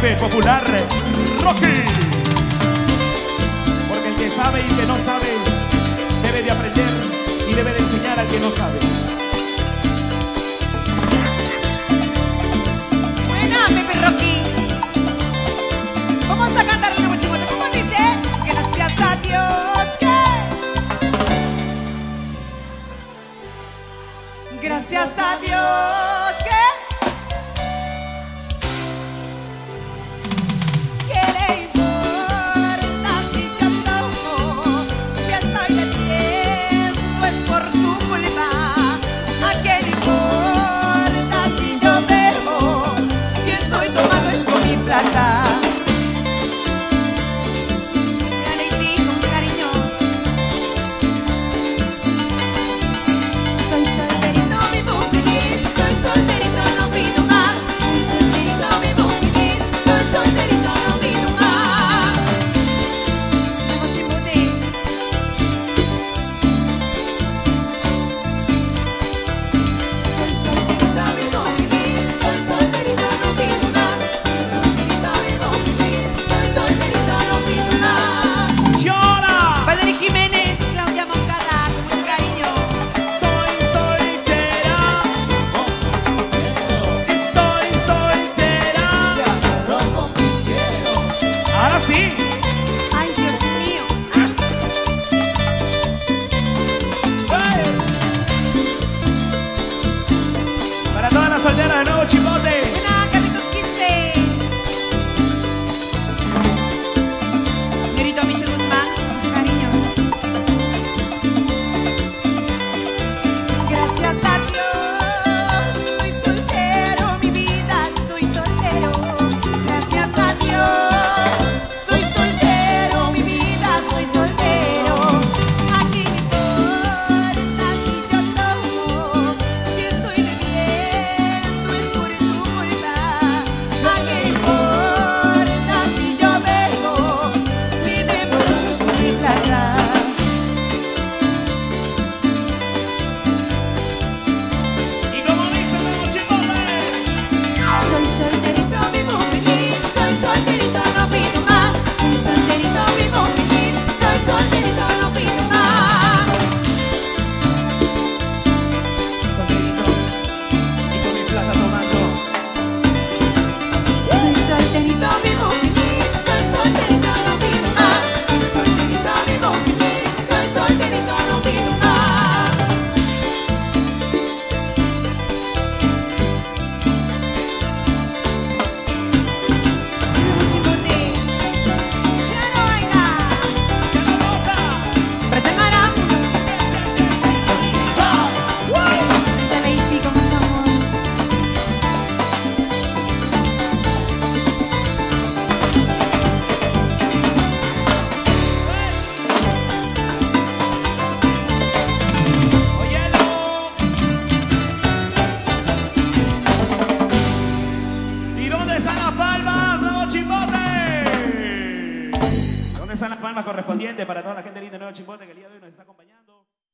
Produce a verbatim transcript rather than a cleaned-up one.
jefe popular, Rocky. Porque el que sabe y el que no sabe debe de aprender y debe de enseñar al que no sabe. Buena, Pepe Rocky. Vamos a cantar el nuevo chicote. ¿Cómo dice? Gracias a Dios que... Gracias a Dios que... Soltera de nuevo chipote. Una, Carlitos quince. Nerito Michel Guzmán, con su cariño. Gracias a Dios, soy soltero, mi vida, soy soltero. Gracias a Dios, soy soltero, mi vida, soy soltero. Aquí me importa si yo tomo, si estoy bebiendo. Están las palmas correspondientes para toda la gente linda de Nuevo Chimbote que el día de hoy nos está acompañando.